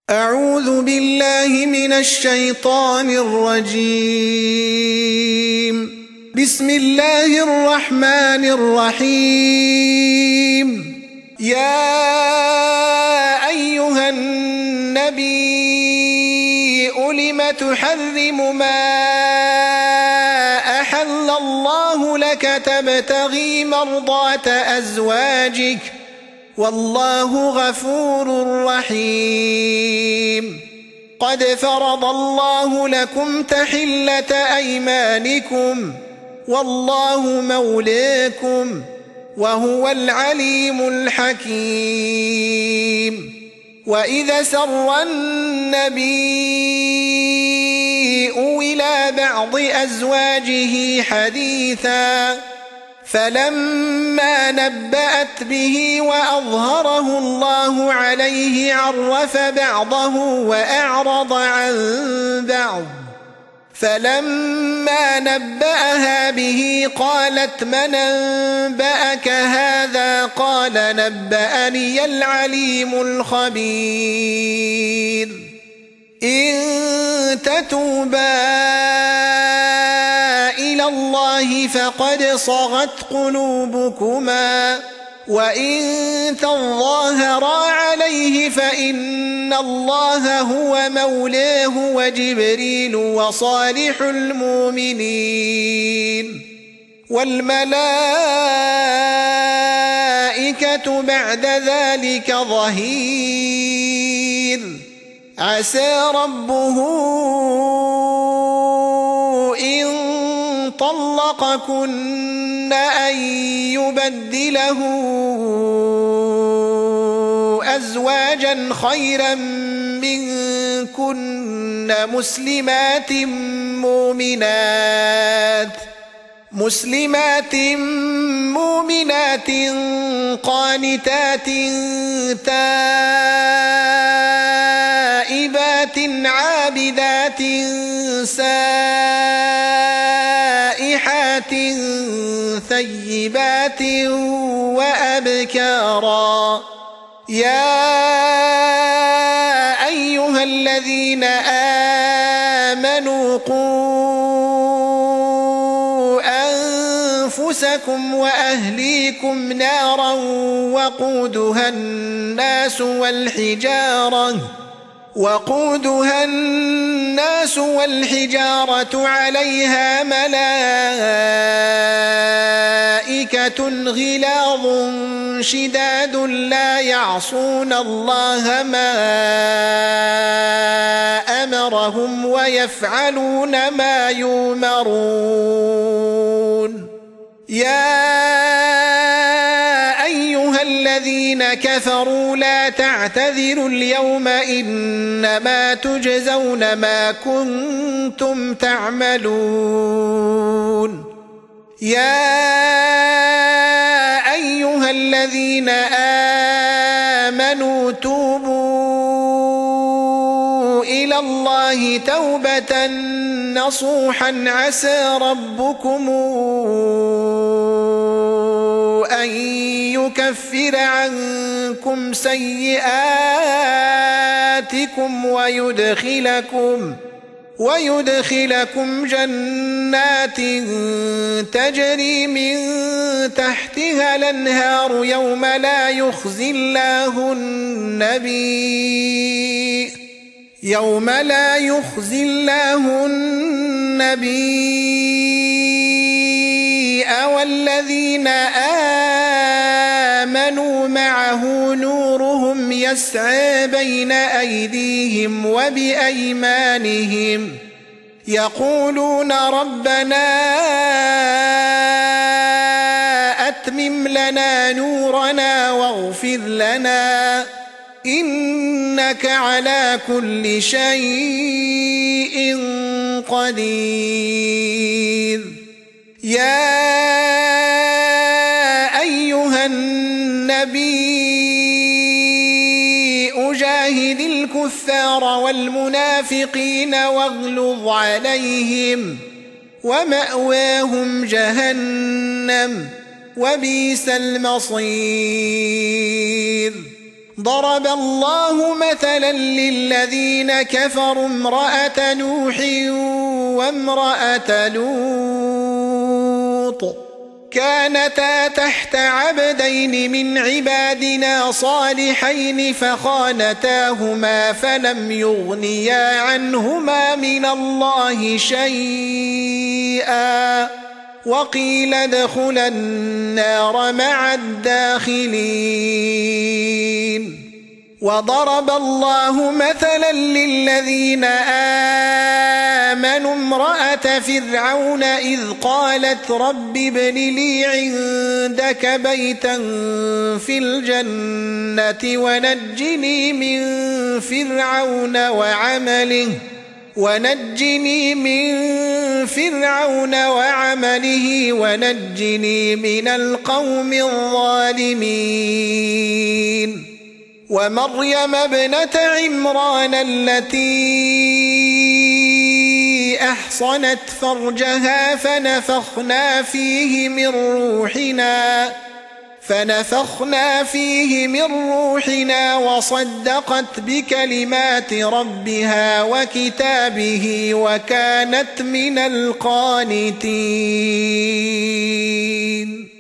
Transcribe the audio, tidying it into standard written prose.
أعوذ بالله من الشيطان الرجيم. بسم الله الرحمن الرحيم. يا أيها النبي لم تحرم ما أحل الله لك تبتغي مرضات أزواجك والله غفور رحيم. قد فرض الله لكم تحلة أيمانكم والله مولاكم وهو العليم الحكيم. وإذا سر النبي إلى بعض أزواجه حديثا فلما نبأت به وأظهره الله عليه عرف بعضه وأعرض عن بعض. فلما نبأها به قالت من أنبأك هذا؟ قال نبأني العليم الخبير. إن تتوبا إلى الله فقد صغت قلوبكما وإن تظاهرا عليه فإن الله هو مولاه وجبريل وصالح المؤمنين والملائكة بعد ذلك ظهير. عسى ربه إن طلقكن أن يبدله أزواجا خيرا منكن مسلمات مؤمنات قانتات تائبات عابدات سائحات ثيبات وأبكارا. يا أيها الذين آمنوا قوا أنفسكم وأهليكم نارا وقودها الناس والحجارة عليها ملائكة غلاظ شداد لا يعصون الله ما أمرهم ويفعلون ما يؤمرون. يا أيها الذين كفروا لا تعتذروا اليوم إنما تجزون ما كنتم تعملون. يا أيها الذين آمنوا توبوا إلى الله توبة نصوحا عسى ربكم أن يكفر عنكم سيئاتكم ويدخلكم جنات تجري من تحتها الأنهار يوم لا يخزي الله النبي والذين آمنوا معه نورهم يسعى بين أيديهم وبأيمانهم يقولون ربنا أتمم لنا نورنا واغفر لنا إنك على كل شيء قدير. يا أيها النبي أجاهد الكفار والمنافقين واغلظ عليهم ومأواهم جهنم وبئس المصير. ضرب الله مثلا للذين كفروا امرأة نوح وامرأة لوط كانتا تحت عبدين من عبادنا صالحين فخانتاهما فلم يغنيا عنهما من الله شيئا وقيل ادخلا النار مع الداخلين. وضرب الله مثلا للذين آمنوا امرأة فرعون إذ قالت رب ابن لي عندك بيتا في الجنة ونجني من فرعون وعمله ونجني من القوم الظالمين. ومريم ابنة عمران التي أحصنت فرجها فنفخنا فيه من روحنا وصدقت بكلمات ربها وكتابه وكانت من القانتين.